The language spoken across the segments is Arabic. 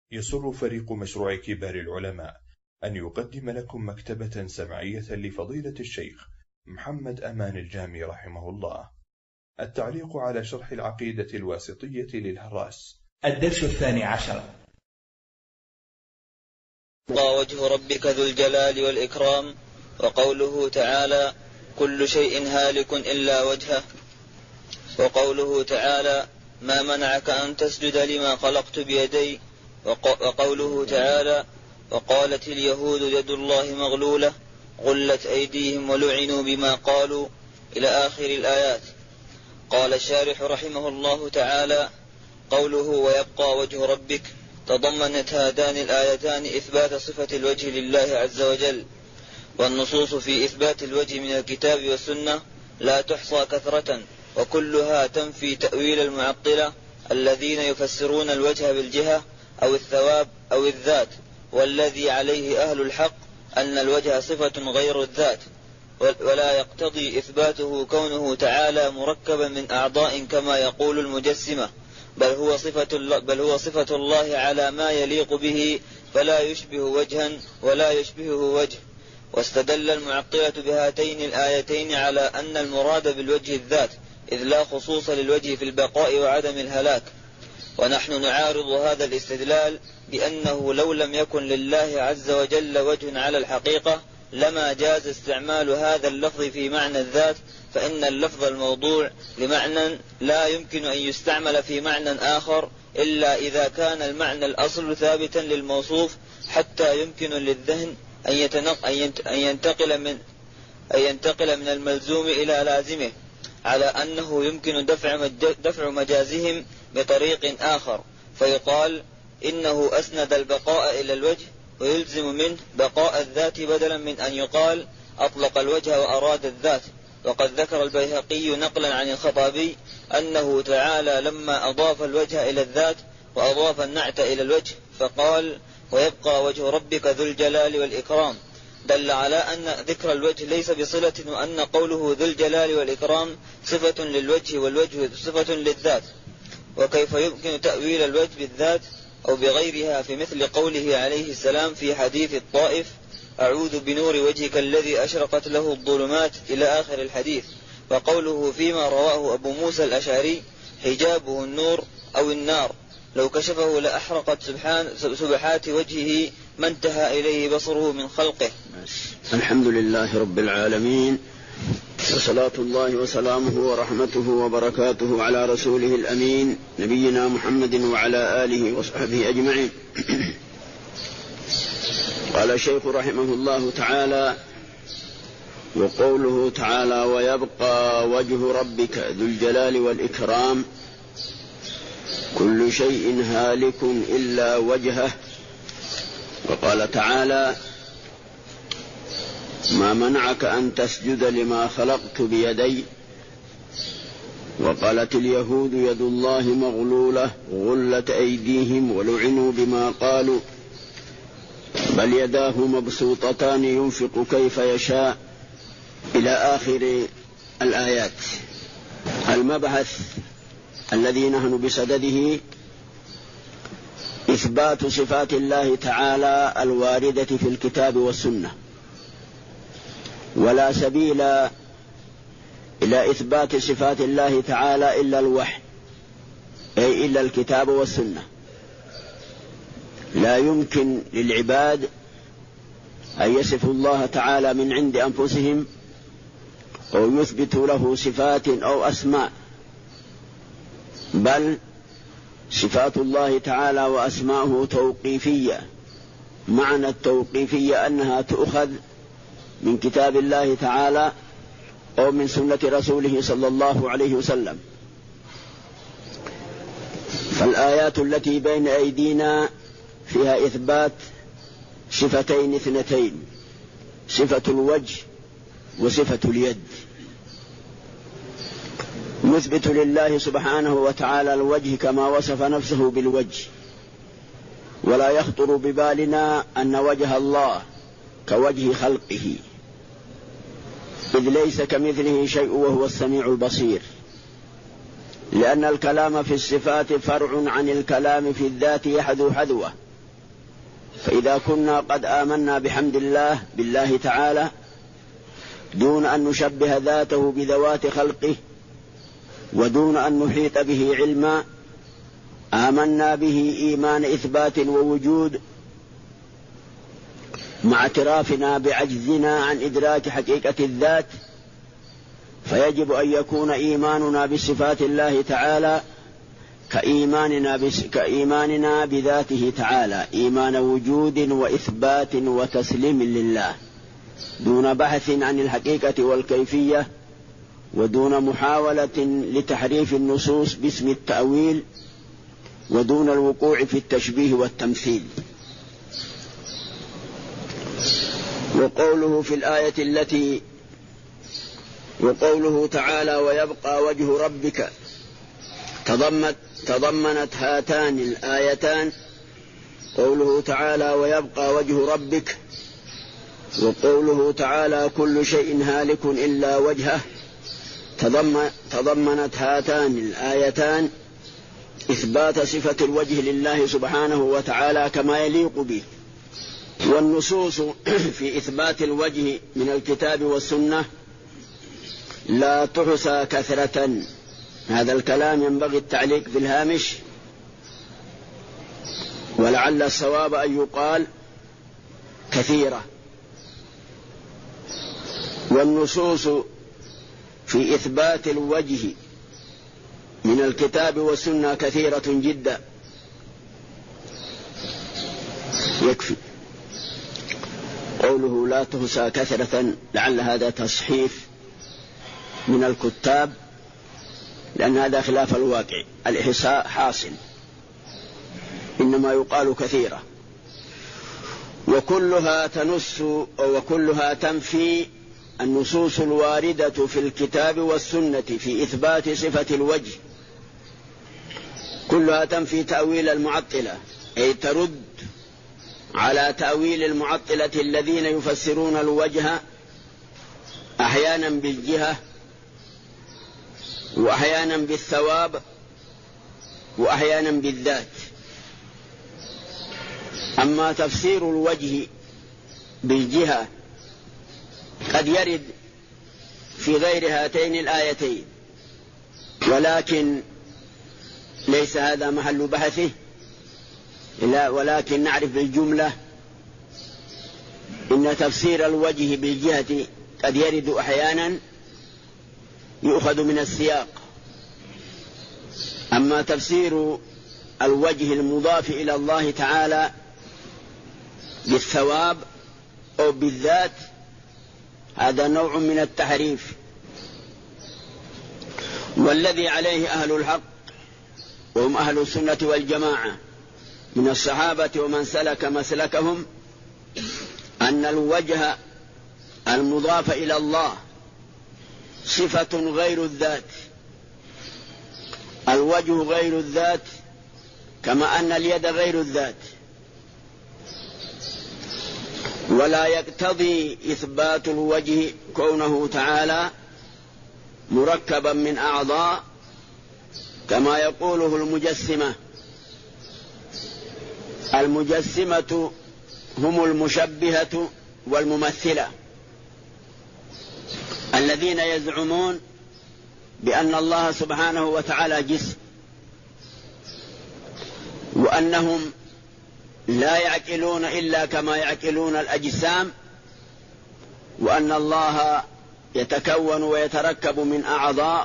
يسر فريق مشروع كبار العلماء أن يقدم لكم مكتبة سمعية لفضيلة الشيخ محمد أمان الجامي رحمه الله. التعليق على شرح العقيدة الواسطية للهراس. الدرس 12. وجه ربك ذو الجلال والإكرام. وقوله تعالى: كل شيء هالك إلا وجهه. وقوله تعالى: ما منعك أن تسجد لما خلقت بيدي. وقوله تعالى: وقالت اليهود يد الله مغلولة غلت أيديهم ولعنوا بما قالوا، إلى آخر الآيات. قال الشارح رحمه الله تعالى: قوله ويبقى وجه ربك تضمنت هاتان الآيتان إثبات صفة الوجه لله عز وجل، والنصوص في إثبات الوجه من الكتاب والسنة لا تحصى كثرة، وكلها تنفي تأويل المعطلة الذين يفسرون الوجه بالجهة أو الثواب أو الذات، والذي عليه أهل الحق أن الوجه صفة غير الذات، ولا يقتضي إثباته كونه تعالى مركبا من أعضاء كما يقول المجسمة، بل هو صفة الله على ما يليق به، فلا يشبه وجها ولا يشبهه وجه. واستدل المعطلة بهاتين الآيتين على أن المراد بالوجه الذات، إذ لا خصوص للوجه في البقاء وعدم الهلاك. ونحن نعارض هذا الاستدلال بأنه لو لم يكن لله عز وجل وجه على الحقيقة لما جاز استعمال هذا اللفظ في معنى الذات، فإن اللفظ الموضوع لمعنى لا يمكن أن يستعمل في معنى آخر إلا إذا كان المعنى الأصل ثابتا للموصوف، حتى يمكن للذهن أن ينتقل من الملزوم إلى لازمه، على أنه يمكن دفع مجازهم بطريق آخر، فيقال إنه أسند البقاء إلى الوجه، ويلزم منه بقاء الذات، بدلا من أن يقال أطلق الوجه وأراد الذات. وقد ذكر البيهقي نقلا عن الخطابي أنه تعالى لما أضاف الوجه إلى الذات وأضاف النعت إلى الوجه فقال: ويبقى وجه ربك ذو الجلال والإكرام، دل على أن ذكر الوجه ليس بصلة، وأن قوله ذو الجلال والإكرام صفة للوجه والوجه صفة للذات. وكيف يمكن تأويل الوجه بالذات أو بغيرها، في مثل قوله عليه السلام في حديث الطائف: أعوذ بنور وجهك الذي أشرقت له الظلمات، إلى آخر الحديث. وقوله فيما رواه أبو موسى الأشعري: حجابه النور أو النار، لو كشفه لأحرقت سبحات وجهه ما انتهى إليه بصره من خلقه. الحمد لله رب العالمين، وصلاة الله وسلامه ورحمته وبركاته على رسوله الأمين نبينا محمد وعلى آله وصحبه أجمعين. قال الشيخ رحمه الله تعالى: وقوله تعالى: ويبقى وجه ربك ذو الجلال والإكرام، كل شيء هالك إلا وجهه. وقال تعالى: ما منعك أن تسجد لما خلقت بيدي. وقالت اليهود يد الله مغلولة غلت أيديهم ولعنوا بما قالوا، بل يداه مبسوطتان ينفق كيف يشاء، إلى آخر الآيات. المبحث الذي نحن بصدده إثبات صفات الله تعالى الواردة في الكتاب والسنة، ولا سبيل إلى إثبات صفات الله تعالى إلا الوحي، أي إلا الكتاب والسنة. لا يمكن للعباد أن يصفوا الله تعالى من عند أنفسهم أو يثبتوا له صفات أو أسماء، بل صفات الله تعالى وأسماؤه توقيفية. معنى التوقيفية أنها تؤخذ من كتاب الله تعالى أو من سنة رسوله صلى الله عليه وسلم. فالآيات التي بين أيدينا فيها إثبات صفتين اثنتين: صفة الوجه وصفة اليد. نثبت لله سبحانه وتعالى الوجه كما وصف نفسه بالوجه، ولا يخطر ببالنا أن وجه الله كوجه خلقه، إذ ليس كمثله شيء وهو السميع البصير، لأن الكلام في الصفات فرع عن الكلام في الذات يحذو حذوه، فإذا كنا قد آمنا بحمد الله بالله تعالى دون أن نشبه ذاته بذوات خلقه ودون أن نحيط به علما، آمنا به إيمان إثبات ووجود مع اعترافنا بعجزنا عن إدراك حقيقة الذات، فيجب أن يكون إيماننا بصفات الله تعالى كإيماننا بذاته تعالى، إيمان وجود وإثبات وتسليم لله دون بحث عن الحقيقة والكيفية، ودون محاولة لتحريف النصوص باسم التأويل، ودون الوقوع في التشبيه والتمثيل. وقوله في الآية التي وقوله تعالى ويبقى وجه ربك تضمنت هاتان الآيتان قوله تعالى ويبقى وجه ربك وقوله تعالى كل شيء هالك إلا وجهه، تضمنت هاتان الآيتان إثبات صفة الوجه لله سبحانه وتعالى كما يليق به. والنصوص في إثبات الوجه من الكتاب والسنة لا تحصى كثرة. هذا الكلام ينبغي التعليق في الهامش، ولعل الصواب أن يقال كثيرة. والنصوص في إثبات الوجه من الكتاب والسنة كثيرة جدا. يكفي قوله لا تحصى كثرة، لعل هذا تصحيف من الكتاب، لأن هذا خلاف الواقع، الإحصاء حاصل، إنما يقال كثيرة. وكلها تنص وكلها تنفي النصوص الواردة في الكتاب والسنة في إثبات صفة الوجه، كلها تنفي تأويل المعطلة، أي ترد على تأويل المعطلة الذين يفسرون الوجه أحيانا بالجهة وأحيانا بالثواب وأحيانا بالذات. أما تفسير الوجه بالجهة قد يرد في غير هاتين الآيتين، ولكن ليس هذا محل بحثه، ولكن نعرف بالجملة إن تفسير الوجه بالجهة قد يرد أحيانا يؤخذ من السياق. أما تفسير الوجه المضاف إلى الله تعالى بالثواب أو بالذات هذا نوع من التحريف، والذي عليه أهل الحق وهم أهل السنة والجماعة من الصحابة ومن سلك مسلكهم أن الوجه المضاف إلى الله صفة غير الذات، الوجه غير الذات كما أن اليد غير الذات، ولا يقتضي إثبات الوجه كونه تعالى مركبا من أعضاء كما يقوله المجسمة. المجسمة هم المشبهة والممثلة الذين يزعمون بأن الله سبحانه وتعالى جسم، وأنهم لا يعقلون إلا كما يعقلون الأجسام، وأن الله يتكون ويتركب من أعضاء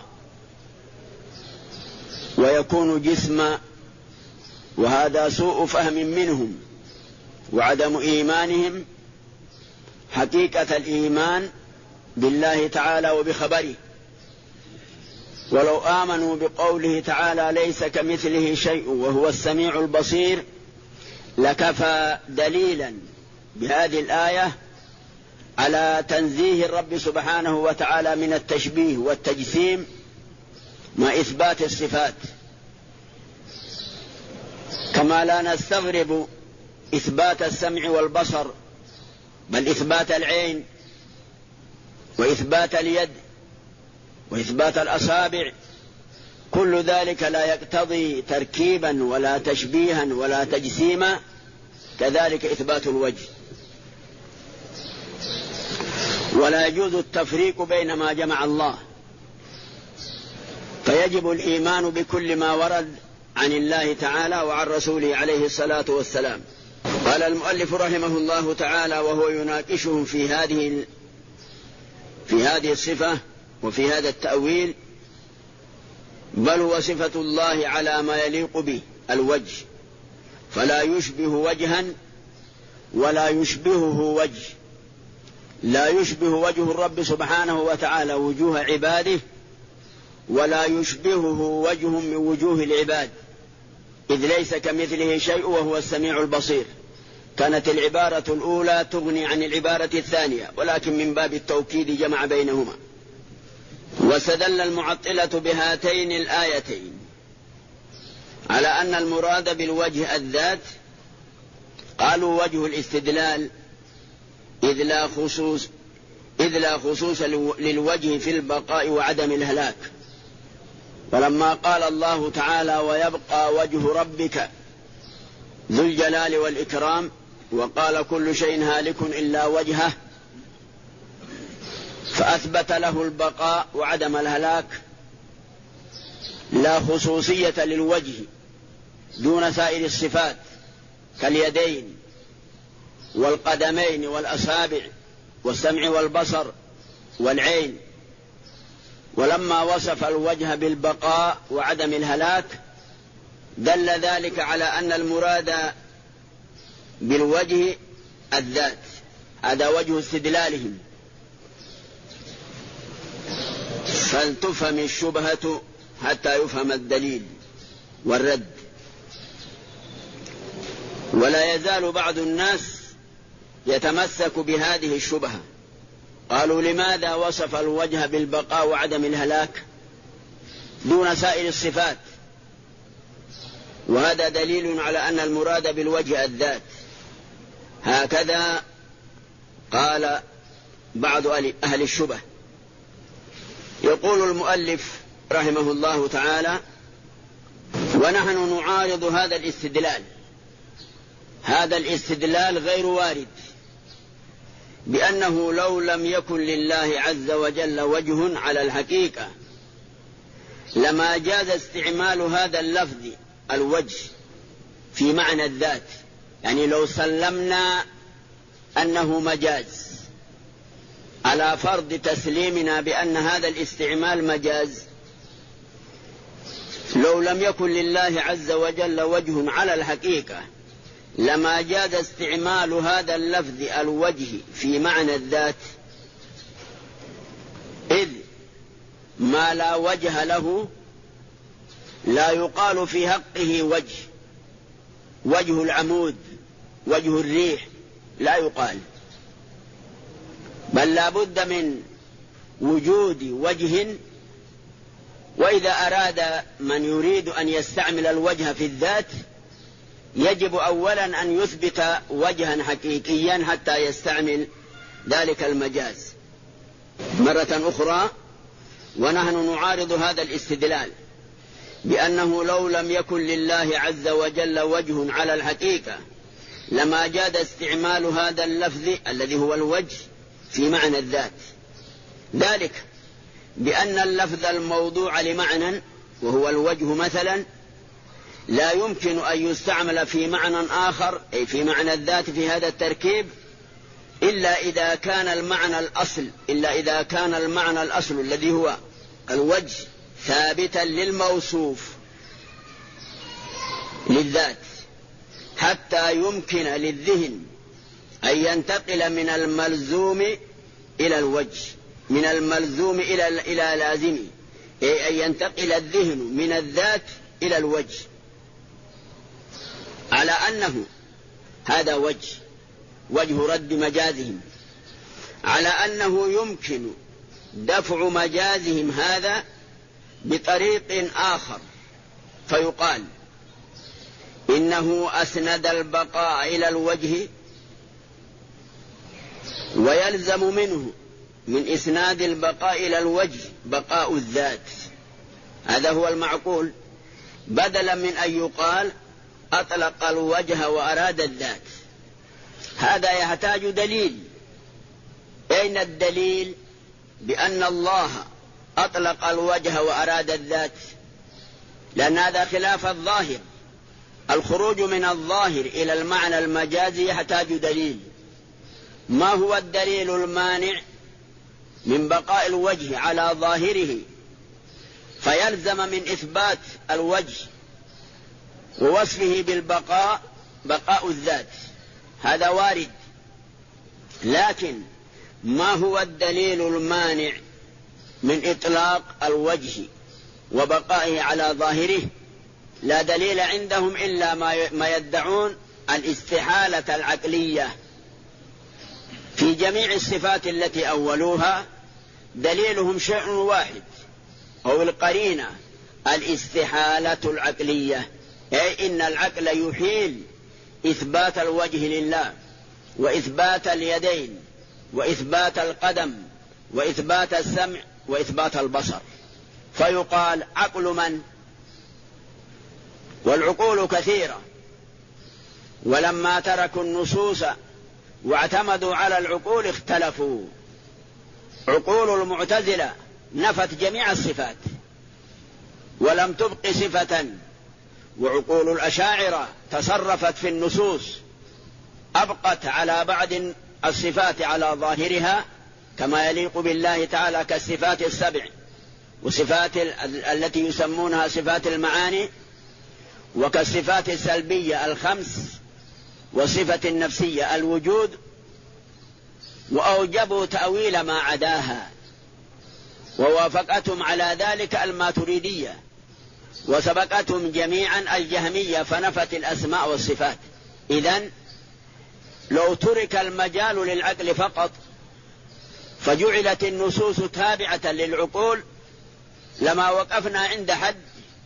ويكون جسما، وهذا سوء فهم منهم وعدم إيمانهم حقيقة الإيمان بالله تعالى وبخبره. ولو آمنوا بقوله تعالى ليس كمثله شيء وهو السميع البصير لكفى دليلا بهذه الآية على تنزيه الرب سبحانه وتعالى من التشبيه والتجسيم مع إثبات الصفات. كما لا نستغرب إثبات السمع والبصر، بل إثبات العين وإثبات اليد وإثبات الأصابع، كل ذلك لا يقتضي تركيبا ولا تشبيها ولا تجسيما، كذلك إثبات الوجه. ولا يجوز التفريق بين ما جمع الله، فيجب الإيمان بكل ما ورد عن الله تعالى وعن رسوله عليه الصلاة والسلام. قال المؤلف رحمه الله تعالى وهو يناقشهم في هذه الصفة وفي هذا التأويل: بل هو صفة الله على ما يليق به الوجه، فلا يشبه وجها ولا يشبهه وجه. لا يشبه وجه الرب سبحانه وتعالى وجوه عباده، ولا يشبهه وجه من وجوه العباد، إذ ليس كمثله شيء وهو السميع البصير. كانت العبارة الأولى تغني عن العبارة الثانية، ولكن من باب التوكيد جمع بينهما. واستدل المعطلة بهاتين الآيتين على أن المراد بالوجه الذات. قالوا: وجه الاستدلال إذ لا خصوص للوجه في البقاء وعدم الهلاك. فلما قال الله تعالى: ويبقى وجه ربك ذو الجلال والإكرام، وقال: كل شيء هالك إلا وجهه، فأثبت له البقاء وعدم الهلاك، لا خصوصية للوجه دون سائر الصفات كاليدين والقدمين والأصابع والسمع والبصر والعين. ولما وصف الوجه بالبقاء وعدم الهلاك دل ذلك على أن المراد بالوجه الذات. هذا وجه استدلالهم. فلتفهم الشبهة حتى يفهم الدليل والرد. ولا يزال بعض الناس يتمسك بهذه الشبهة. قالوا: لماذا وصف الوجه بالبقاء وعدم الهلاك دون سائر الصفات؟ وهذا دليل على أن المراد بالوجه الذات. هكذا قال بعض أهل الشبه. يقول المؤلف رحمه الله تعالى: ونحن نعارض هذا الاستدلال. هذا الاستدلال غير وارد، بأنه لو لم يكن لله عز وجل وجه على الحقيقة لما جاز استعمال هذا اللفظ الوجه في معنى الذات. يعني لو سلمنا أنه مجاز على فرض تسليمنا بأن هذا الاستعمال مجاز، لو لم يكن لله عز وجل وجه على الحقيقة لما جاز استعمال هذا اللفظ الوجه في معنى الذات، إذ ما لا وجه له لا يقال في حقه وجه العمود، وجه الريح، لا يقال، بل لا بد من وجود وجه. وإذا أراد من يريد أن يستعمل الوجه في الذات يجب أولا أن يثبت وجها حقيقيا حتى يستعمل ذلك المجاز. مرة أخرى، ونحن نعارض هذا الاستدلال بأنه لو لم يكن لله عز وجل وجه على الحقيقة لما جاز استعمال هذا اللفظ الذي هو الوجه في معنى الذات. ذلك بأن اللفظ الموضوع لمعنى وهو الوجه مثلا لا يمكن أن يستعمل في معنى آخر، أي في معنى الذات في هذا التركيب، إلا إذا كان المعنى الأصل الذي هو الوجه ثابتا للموصوف للذات، حتى يمكن للذهن أن ينتقل من الملزوم إلى الوجه، من الملزوم إلى لازمه، أي أن ينتقل الذهن من الذات إلى الوجه، على أنه هذا وجه رد مجازهم، على أنه يمكن دفع مجازهم هذا بطريق آخر، فيقال إنه أسند البقاء إلى الوجه، ويلزم منه من إسناد البقاء إلى الوجه بقاء الذات. هذا هو المعقول، بدلا من أن يقال أطلق الوجه وأراد الذات. هذا يحتاج دليل. أين الدليل بأن الله أطلق الوجه وأراد الذات؟ لأن هذا خلاف الظاهر. الخروج من الظاهر إلى المعنى المجازي يحتاج دليل. ما هو الدليل المانع من بقاء الوجه على ظاهره فيلزم من إثبات الوجه ووصفه بالبقاء بقاء الذات؟ هذا وارد. لكن ما هو الدليل المانع من إطلاق الوجه وبقائه على ظاهره؟ لا دليل عندهم إلا ما يدعون الاستحالة العقلية في جميع الصفات التي أولوها. دليلهم شيء واحد، أو القرينة، الاستحالة العقلية، أي إن العقل يحيل إثبات الوجه لله وإثبات اليدين وإثبات القدم وإثبات السمع وإثبات البصر، فيقال عقل من؟ والعقول كثيرة. ولما تركوا النصوص واعتمدوا على العقول اختلفوا. عقول المعتزلة نفت جميع الصفات ولم تبق صفة، وعقول الأشاعرة تصرفت في النصوص أبقت على بعض الصفات على ظاهرها كما يليق بالله تعالى، كالصفات السبع وصفات التي يسمونها صفات المعاني، وكالصفات السلبية الخمس، وصفة النفسية الوجود، وأوجبوا تأويل ما عداها. ووافقتهم على ذلك الماتريدية، وسبقتهم جميعا الجهمية فنفت الأسماء والصفات. إذن لو ترك المجال للعقل فقط فجعلت النصوص تابعة للعقول لما وقفنا عند حد،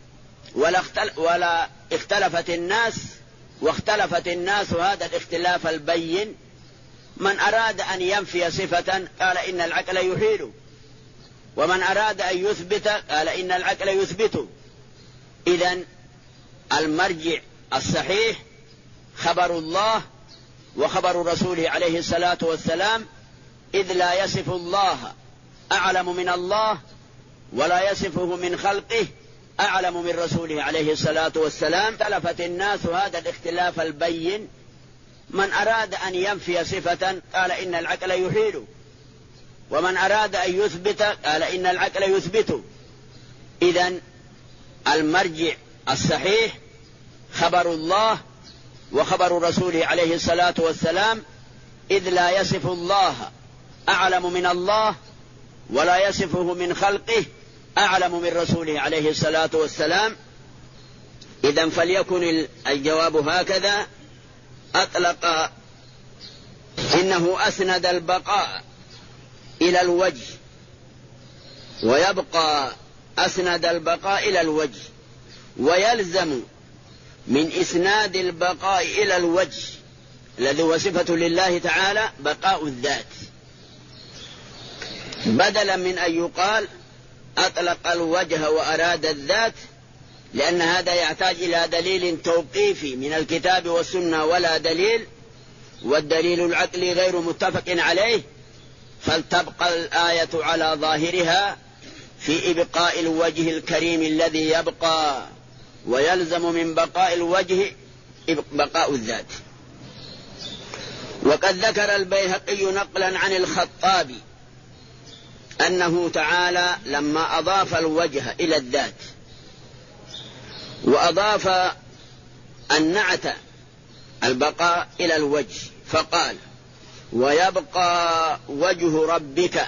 ولا اختلفت الناس، واختلفت الناس هذا الاختلاف البين. من أراد أن ينفي صفة قال إن العقل يحيل، ومن أراد أن يثبت قال إن العقل يثبت. إذن المرجع الصحيح خبر الله وخبر رسوله عليه الصلاة والسلام، إذ لا يصف الله أعلم من الله ولا يصفه من خلقه أعلم من رسوله عليه الصلاة والسلام. اختلفت الناس هذا الاختلاف البين. من أراد أن ينفي صفة قال إن العقل يحيل، ومن أراد أن يثبت قال إن العقل يثبت. إذن المرجع الصحيح خبر الله وخبر رسوله عليه الصلاة والسلام، إذ لا يصف الله أعلم من الله ولا يصفه من خلقه أعلم من رسوله عليه الصلاة والسلام. إذن فليكن الجواب هكذا: أطلق إنه أسند البقاء إلى الوجه، ويبقى أسند البقاء إلى الوجه، ويلزم من إسناد البقاء إلى الوجه الذي هو صفة لله تعالى بقاء الذات، بدلا من أن يقال أطلق الوجه وأراد الذات، لأن هذا يحتاج إلى دليل توقيفي من الكتاب والسنة ولا دليل، والدليل العقلي غير متفق عليه، فلتبقى الآية على ظاهرها في إبقاء الوجه الكريم الذي يبقى، ويلزم من بقاء الوجه بقاء الذات. وقد ذكر البيهقي نقلا عن الخطابي أنه تعالى لما أضاف الوجه إلى الذات وأضاف النعت البقاء إلى الوجه فقال: ويبقى وجه ربك.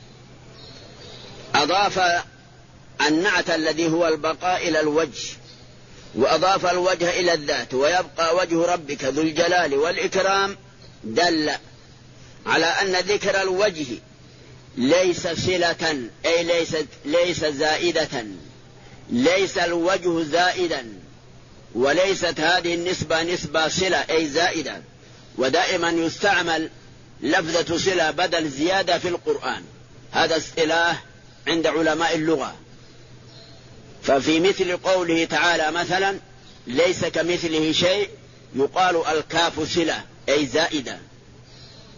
أضاف النعت الذي هو البقاء إلى الوجه، وأضاف الوجه إلى الذات. ويبقى وجه ربك ذو الجلال والإكرام دل على أن ذكر الوجه ليس صلة، أي ليس زائدة، ليس الوجه زائدا، وليست هذه النسبة نسبة صلة أي زائدة. ودائما يستعمل لفظة صلة بدل زيادة في القرآن، هذا اصطلاح عند علماء اللغة. ففي مثل قوله تعالى مثلا: ليس كمثله شيء، يقال الكاف صلة أي زائدة،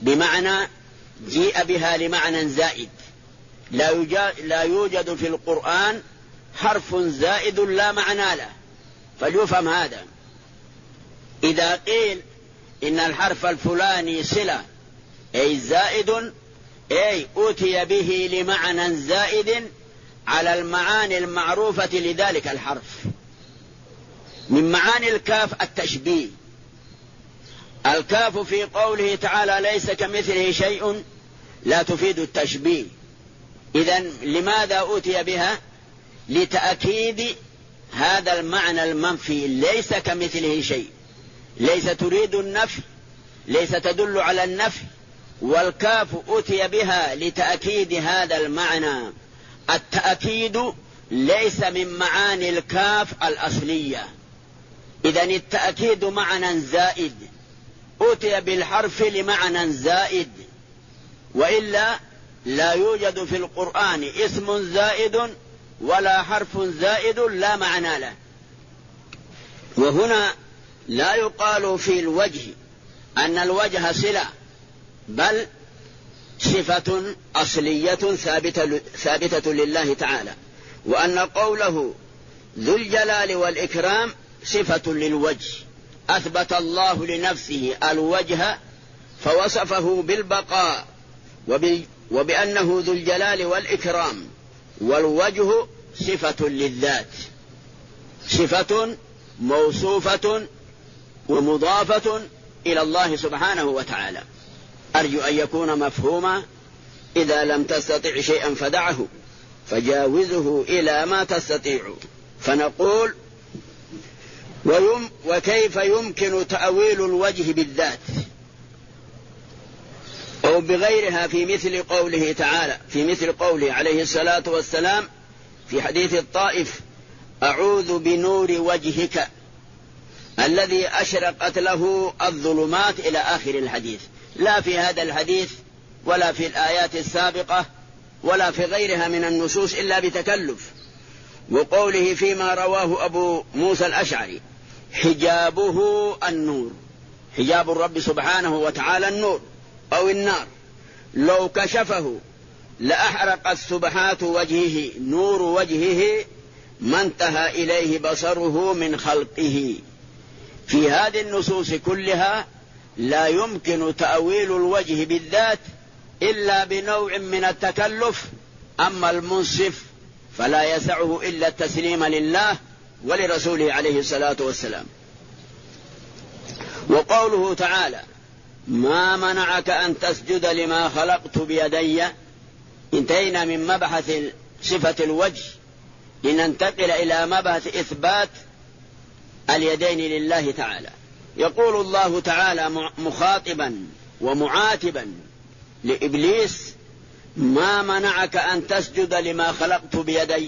بمعنى جيء بها لمعنى زائد. لا يوجد في القرآن حرف زائد لا معنى له، فليفهم هذا. إذا قيل إن الحرف الفلاني صلة أي زائد، أي أوتي به لمعنى زائد على المعاني المعروفة لذلك الحرف. من معاني الكاف التشبيه. الكاف في قوله تعالى ليس كمثله شيء لا تفيد التشبيه. إذن لماذا أوتي بها؟ لتأكيد هذا المعنى المنفي، ليس كمثله شيء، ليس تريد النفي، ليس تدل على النفي، والكاف أوتي بها لتأكيد هذا المعنى. التأكيد ليس من معاني الكاف الأصلية. إذن التأكيد معنى زائد، أوتي بالحرف لمعنى زائد، وإلا لا يوجد في القرآن اسم زائد ولا حرف زائد لا معنى له. وهنا لا يقال في الوجه أن الوجه صلة، بل صفة أصلية ثابتة لله تعالى، وأن قوله ذو الجلال والإكرام صفة للوجه. أثبت الله لنفسه الوجه فوصفه بالبقاء وبأنه ذو الجلال والإكرام، والوجه صفة للذات، صفة موصوفة ومضافة إلى الله سبحانه وتعالى. أرجو أن يكون مفهوما. إذا لم تستطع شيئا فدعه، فجاوزه إلى ما تستطيع. فنقول وكيف يمكن تأويل الوجه بالذات أو بغيرها في مثل قوله تعالى، في مثل قوله عليه الصلاة والسلام في حديث الطائف أعوذ بنور وجهك الذي أشرقت له الظلمات إلى آخر الحديث. لا في هذا الحديث ولا في الآيات السابقة ولا في غيرها من النصوص إلا بتكلف. وقوله فيما رواه أبو موسى الأشعري حجابه النور، حجاب الرب سبحانه وتعالى النور أو النار، لو كشفه لأحرقت سبحات وجهه، نور وجهه ما انتهى إليه بصره من خلقه. في هذه النصوص كلها لا يمكن تأويل الوجه بالذات إلا بنوع من التكلف. أما المنصف فلا يسعه إلا التسليم لله ولرسوله عليه الصلاة والسلام. وقوله تعالى ما منعك أن تسجد لما خلقت بيدي، انتهينا من مبحث صفة الوجه لننتقل إلى مبحث إثبات اليدين لله تعالى. يقول الله تعالى مخاطبا ومعاتبا لإبليس ما منعك أن تسجد لما خلقت بيدي.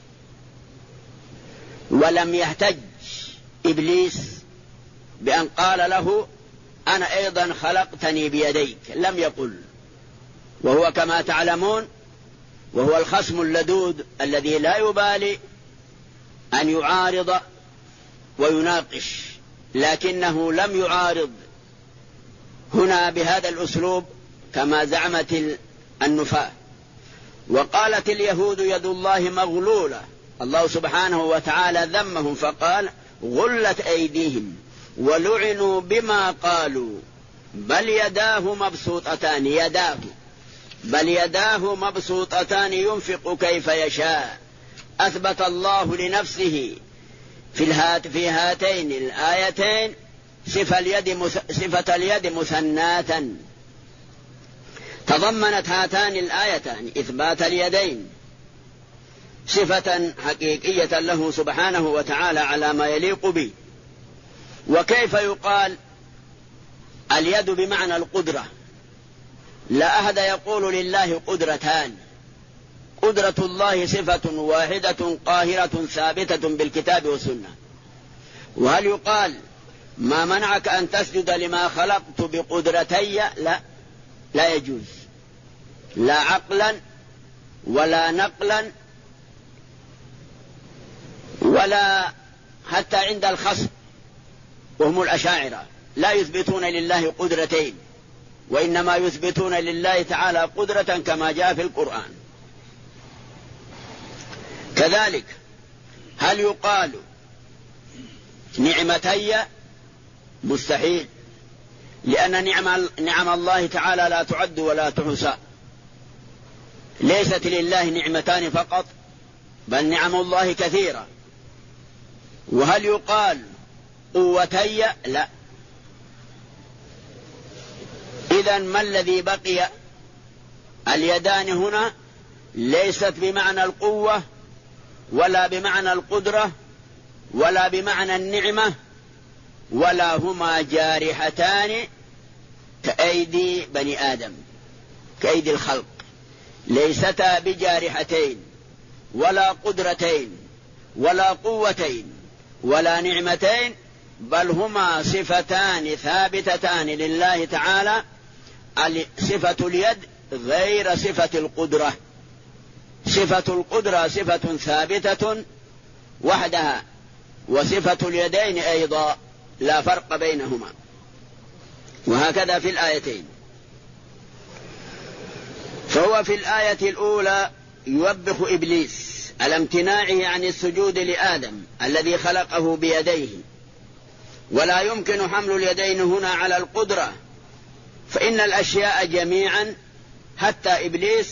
ولم يحتج إبليس بأن قال له أنا أيضا خلقتني بيديك، لم يقل. وهو كما تعلمون وهو الخصم اللدود الذي لا يبالي أن يعارض ويناقش، لكنه لم يعارض هنا بهذا الأسلوب كما زعمت النفاة. وقالت اليهود يد الله مغلولة، الله سبحانه وتعالى ذمهم فقال غلت أيديهم ولعنوا بما قالوا بل يداه مبسوطتان، يداه بل يداه مبسوطتان ينفق كيف يشاء. أثبت الله لنفسه في هاتين الآيتين صفة اليد مثناة. تضمنت هاتان الآيتان إثبات اليدين صفة حقيقية له سبحانه وتعالى على ما يليق به. وكيف يقال اليد بمعنى القدرة؟ لا أحد يقول لله قدرتان. قدرة الله صفة واحدة قاهرة ثابتة بالكتاب والسنة. وهل يقال ما منعك أن تسجد لما خلقت بقدرتي؟ لا يجوز، لا عقلا ولا نقلا ولا حتى عند الخصم وهم الأشاعرة لا يثبتون لله قدرتين، وإنما يثبتون لله تعالى قدرة كما جاء في القرآن. كذلك هل يقال نعمتي؟ مستحيل، لأن نعم الله تعالى لا تعد ولا تحصى، ليست لله نعمتان فقط بل نعم الله كثيرة. وهل يقال قوتي؟ لا. إذن ما الذي بقي؟ اليدان هنا ليست بمعنى القوة ولا بمعنى القدرة ولا بمعنى النعمة، ولا هما جارحتان كأيدي بني آدم، كأيدي الخلق، ليستا بجارحتين ولا قدرتين ولا قوتين ولا نعمتين، بل هما صفتان ثابتتان لله تعالى. صفة اليد غير صفة القدرة، صفة القدرة صفة ثابتة وحدها، وصفة اليدين أيضا لا فرق بينهما، وهكذا في الآيتين. فهو في الآية الأولى يوبخ إبليس على امتناعه عن السجود لآدم الذي خلقه بيديه، ولا يمكن حمل اليدين هنا على القدرة، فإن الأشياء جميعا حتى إبليس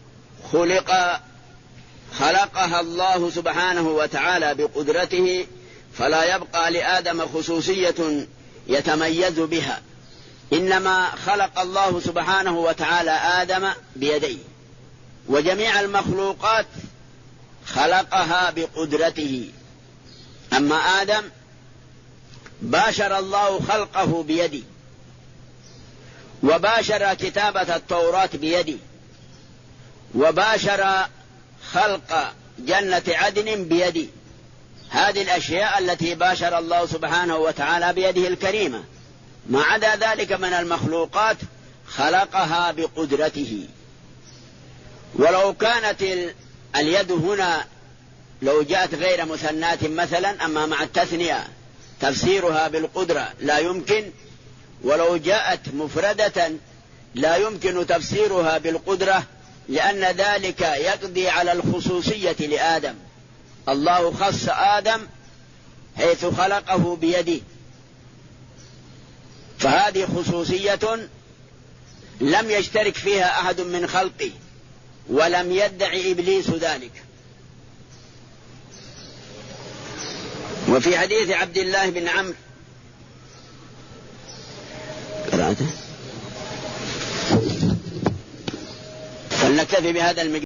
خلقها الله سبحانه وتعالى بقدرته، فلا يبقى لآدم خصوصية يتميز بها، إنما خلق الله سبحانه وتعالى آدم بيديه، وجميع المخلوقات خلقها بقدرته. أما آدم باشر الله خلقه بيده، وباشر كتابة التوراة بيده، وباشر خلق جنة عدن بيده. هذه الأشياء التي باشر الله سبحانه وتعالى بيده الكريمة. ما عدا ذلك من المخلوقات خلقها بقدرته. ولو كانت اليد هنا لو جاءت غير مثناة مثلا، أما مع التثنية تفسيرها بالقدرة لا يمكن، ولو جاءت مفردة لا يمكن تفسيرها بالقدرة، لأن ذلك يقضي على الخصوصية لآدم. الله خص آدم حيث خلقه بيده، فهذه خصوصية لم يشترك فيها أحد من خلقه، ولم يدعي إبليس ذلك. وفي حديث عبد الله بن عمرو فلنكتفي بهذا المقدار.